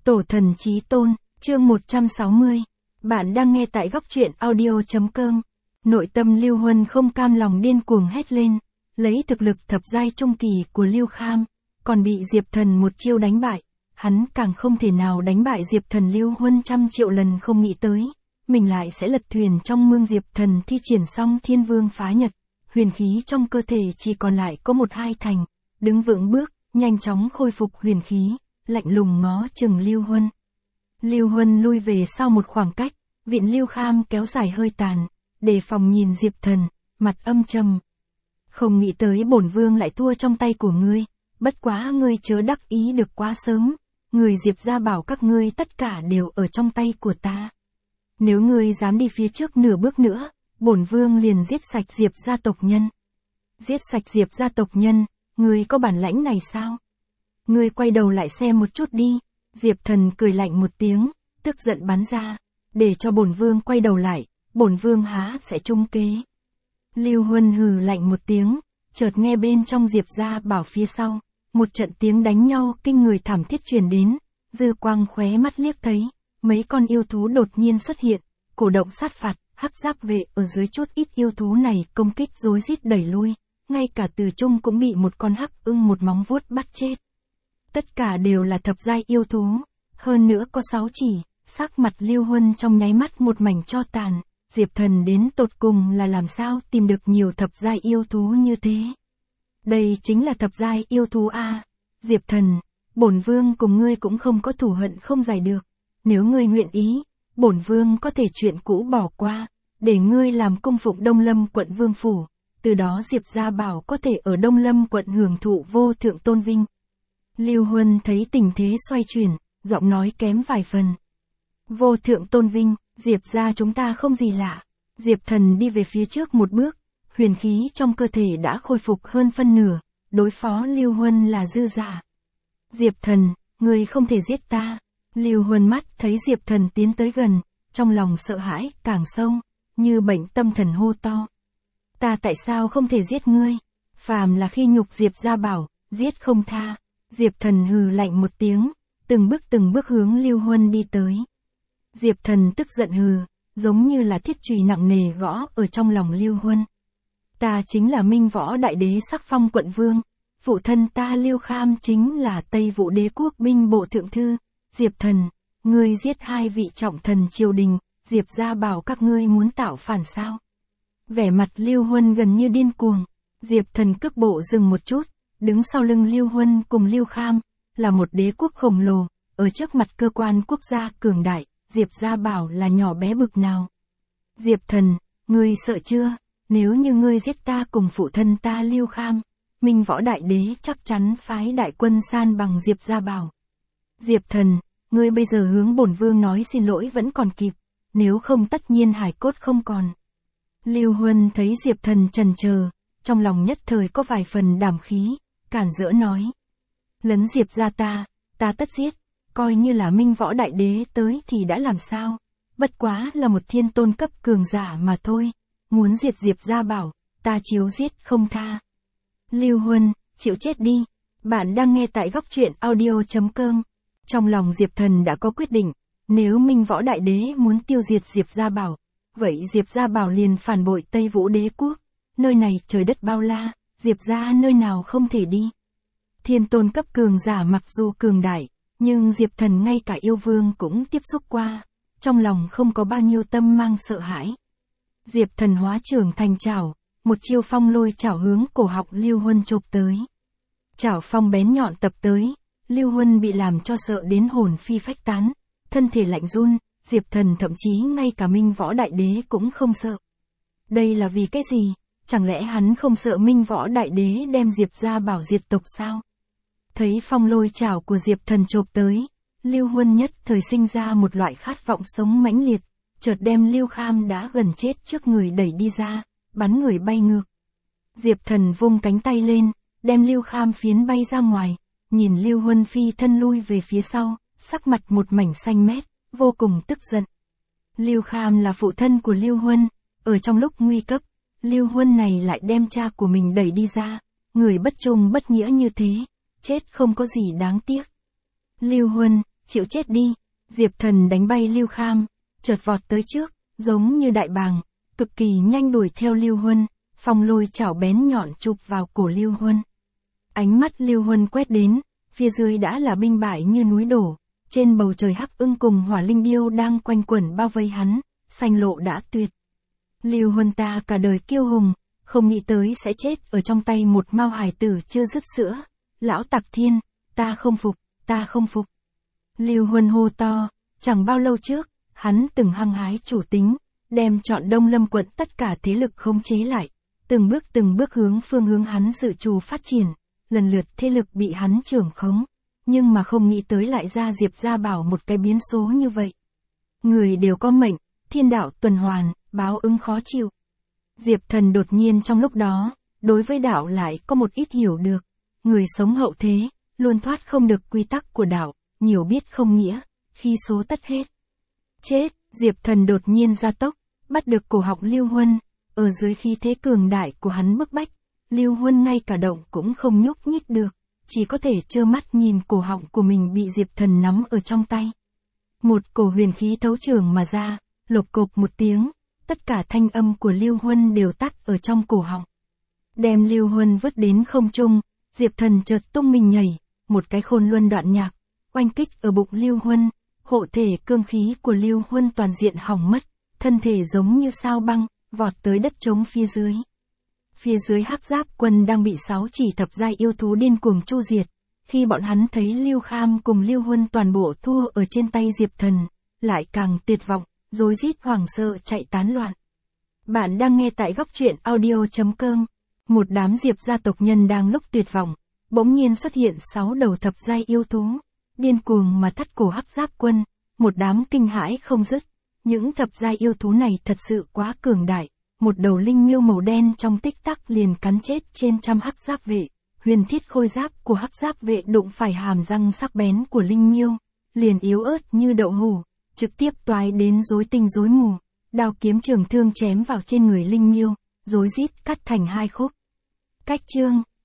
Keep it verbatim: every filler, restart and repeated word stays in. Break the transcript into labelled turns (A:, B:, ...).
A: Tổ thần chí tôn, chương một trăm sáu mươi. Bạn đang nghe tại góc truyện audio chấm com. Nội tâm Lưu Huân không cam lòng điên cuồng hét lên, lấy thực lực thập giai trung kỳ của Lưu Kham, còn bị Diệp Thần một chiêu đánh bại, hắn càng không thể nào đánh bại Diệp Thần. Lưu Huân trăm triệu lần không nghĩ tới, mình lại sẽ lật thuyền trong mương. Diệp Thần thi triển xong Thiên Vương phá nhật, huyền khí trong cơ thể chỉ còn lại có một hai thành, đứng vững bước, nhanh chóng khôi phục huyền khí, lạnh lùng ngó chừng Lưu Huân. Lưu Huân lui về sau một khoảng cách, vịn Lưu Kham kéo dài hơi tàn, đề phòng nhìn Diệp Thần, mặt âm trầm. Không nghĩ tới bổn vương lại thua trong tay của ngươi, bất quá ngươi chớ đắc ý được quá sớm, người Diệp gia bảo các ngươi tất cả đều ở trong tay của ta. Nếu ngươi dám đi phía trước nửa bước nữa, bổn vương liền giết sạch Diệp gia tộc nhân. Giết sạch Diệp gia tộc nhân, ngươi có bản lãnh này sao? Ngươi quay đầu lại xem một chút đi. Diệp Thần cười lạnh một tiếng, tức giận bắn ra, để cho bổn vương quay đầu lại, bổn vương há sẽ trung kế. Lưu Huân hừ lạnh một tiếng, chợt nghe bên trong Diệp gia bảo phía sau, một trận tiếng đánh nhau kinh người thảm thiết truyền đến, dư quang khóe mắt liếc thấy, mấy con yêu thú đột nhiên xuất hiện, cổ động sát phạt, hắc giáp vệ ở dưới chút ít yêu thú này công kích rối rít đẩy lui, ngay cả Từ Trung cũng bị một con hắc ưng một móng vuốt bắt chết. Tất cả đều là thập giai yêu thú, hơn nữa có sáu chỉ, sắc mặt Lưu Huân trong nháy mắt một mảnh tro tàn, Diệp Thần đến tột cùng là làm sao tìm được nhiều thập giai yêu thú như thế. Đây chính là thập giai yêu thú a. Diệp Thần, bổn vương cùng ngươi cũng không có thù hận không giải được, nếu ngươi nguyện ý, bổn vương có thể chuyện cũ bỏ qua, để ngươi làm cung phụng Đông Lâm quận vương phủ, từ đó Diệp gia bảo có thể ở Đông Lâm quận hưởng thụ vô thượng tôn vinh. Lưu Huân thấy tình thế xoay chuyển, giọng nói kém vài phần. Vô thượng tôn vinh, Diệp gia chúng ta không gì lạ. Diệp Thần đi về phía trước một bước, huyền khí trong cơ thể đã khôi phục hơn phân nửa, đối phó Lưu Huân là dư giả. Diệp Thần, ngươi không thể giết ta. Lưu Huân mắt thấy Diệp Thần tiến tới gần, trong lòng sợ hãi càng sâu, như bệnh tâm thần hô to. Ta tại sao không thể giết ngươi? Phàm là khi nhục Diệp gia bảo, giết không tha. Diệp Thần hừ lạnh một tiếng, từng bước từng bước hướng Lưu Huân đi tới. Diệp Thần tức giận hừ, giống như là thiết chùy nặng nề gõ ở trong lòng Lưu Huân. Ta chính là Minh Võ Đại Đế sắc phong quận vương, phụ thân ta Lưu Kham chính là Tây Vũ Đế quốc binh bộ thượng thư. Diệp Thần, ngươi giết hai vị trọng thần triều đình, Diệp gia bảo các ngươi muốn tạo phản sao? Vẻ mặt Lưu Huân gần như điên cuồng. Diệp Thần cước bộ dừng một chút, đứng sau lưng Lưu Huân cùng Lưu Kham, là một đế quốc khổng lồ, ở trước mặt cơ quan quốc gia cường đại, Diệp gia bảo là nhỏ bé bực nào. Diệp Thần, ngươi sợ chưa? Nếu như ngươi giết ta cùng phụ thân ta Lưu Kham, Minh Võ Đại Đế chắc chắn phái đại quân san bằng Diệp gia bảo. Diệp Thần, ngươi bây giờ hướng bổn vương nói xin lỗi vẫn còn kịp, nếu không tất nhiên hải cốt không còn. Lưu Huân thấy Diệp Thần chần chờ, trong lòng nhất thời có vài phần đảm khí, cản rỡ nói. Lấn Diệp gia ta, ta tất giết, coi như là Minh Võ Đại Đế tới thì đã làm sao, bất quá là một thiên tôn cấp cường giả mà thôi, muốn diệt Diệp gia bảo, ta chiếu giết không tha. Lưu Huân, chịu chết đi. Bạn đang nghe tại góc truyện audio chấm com. Trong lòng Diệp Thần đã có quyết định, nếu Minh Võ Đại Đế muốn tiêu diệt Diệp gia bảo, vậy Diệp gia bảo liền phản bội Tây Vũ Đế quốc, nơi này trời đất bao la, Diệp gia nơi nào không thể đi. Thiên tôn cấp cường giả mặc dù cường đại, nhưng Diệp Thần ngay cả yêu vương cũng tiếp xúc qua, trong lòng không có bao nhiêu tâm mang sợ hãi. Diệp Thần hóa trưởng thành chảo, một chiêu phong lôi chảo hướng cổ họng Lưu Huân chộp tới. Chảo phong bén nhọn tập tới, Lưu Huân bị làm cho sợ đến hồn phi phách tán, thân thể lạnh run, Diệp Thần thậm chí ngay cả Minh Võ Đại Đế cũng không sợ. Đây là vì cái gì? Chẳng lẽ hắn không sợ Minh Võ Đại Đế đem Diệp gia bảo diệt tộc sao? Thấy phong lôi chảo của Diệp Thần chộp tới, Lưu Huân nhất thời sinh ra một loại khát vọng sống mãnh liệt, chợt đem Lưu Kham đã gần chết trước người đẩy đi ra, bắn người bay ngược. Diệp Thần vung cánh tay lên, đem Lưu Kham phiến bay ra ngoài, nhìn Lưu Huân phi thân lui về phía sau, sắc mặt một mảnh xanh mét, vô cùng tức giận. Lưu Kham là phụ thân của Lưu Huân, ở trong lúc nguy cấp, Lưu Huân này lại đem cha của mình đẩy đi ra, người bất trung bất nghĩa như thế, chết không có gì đáng tiếc. Lưu Huân, chịu chết đi. Diệp Thần đánh bay Lưu Kham, chợt vọt tới trước, giống như đại bàng, cực kỳ nhanh đuổi theo Lưu Huân, phong lôi chảo bén nhọn chụp vào cổ Lưu Huân. Ánh mắt Lưu Huân quét đến, phía dưới đã là binh bại như núi đổ, trên bầu trời Hắc Ưng cùng Hỏa Linh Điêu đang quanh quẩn bao vây hắn, sanh lộ đã tuyệt. Lưu Huân ta cả đời kiêu hùng, không nghĩ tới sẽ chết ở trong tay một mao hải tử chưa dứt sữa. Lão Tặc Thiên, ta không phục, ta không phục. Lưu Huân hô to, chẳng bao lâu trước, hắn từng hăng hái chủ tính, đem chọn Đông Lâm quận tất cả thế lực khống chế lại, từng bước từng bước hướng phương hướng hắn dự trù phát triển, lần lượt thế lực bị hắn trưởng khống, nhưng mà không nghĩ tới lại ra Diệp Gia Bảo một cái biến số như vậy. Người đều có mệnh, thiên đạo tuần hoàn, báo ứng khó chịu. Diệp Thần đột nhiên trong lúc đó, đối với đạo lại có một ít hiểu được, người sống hậu thế, luôn thoát không được quy tắc của đạo, nhiều biết không nghĩa, khi số tất hết. Chết, Diệp Thần đột nhiên ra tốc, bắt được cổ họng Lưu Huân, ở dưới khí thế cường đại của hắn bức bách, Lưu Huân ngay cả động cũng không nhúc nhích được, chỉ có thể trơ mắt nhìn cổ họng của mình bị Diệp Thần nắm ở trong tay. Một cổ huyền khí thấu trường mà ra, lộc cộp một tiếng, tất cả thanh âm của Lưu Huân đều tắt ở trong cổ họng. Đem Lưu Huân vứt đến không trung, Diệp Thần chợt tung mình nhảy, một cái khôn luân đoạn nhạc, oanh kích ở bụng Lưu Huân, hộ thể cương khí của Lưu Huân toàn diện hỏng mất, thân thể giống như sao băng, vọt tới đất trống phía dưới. Phía dưới Hắc Giáp quân đang bị sáu chỉ thập giai yêu thú điên cuồng chu diệt, khi bọn hắn thấy Lưu Kham cùng Lưu Huân toàn bộ thua ở trên tay Diệp Thần, lại càng tuyệt vọng, rối rít hoảng sợ chạy tán loạn. Bạn đang nghe tại góc truyện audio chấm com. Một đám Diệp gia tộc nhân đang lúc tuyệt vọng, bỗng nhiên xuất hiện sáu đầu thập giai yêu thú, điên cuồng mà thắt cổ Hắc Giáp quân, một đám kinh hãi không dứt. Những thập giai yêu thú này thật sự quá cường đại, một đầu linh miêu màu đen trong tích tắc liền cắn chết trên trăm Hắc Giáp vệ, huyền thiết khôi giáp của Hắc Giáp vệ đụng phải hàm răng sắc bén của linh miêu, liền yếu ớt như đậu hũ, trực tiếp toái đến rối tinh rối mù, đao kiếm trường thương chém vào trên người linh miêu, rối rít cắt thành hai khúc. Cách chương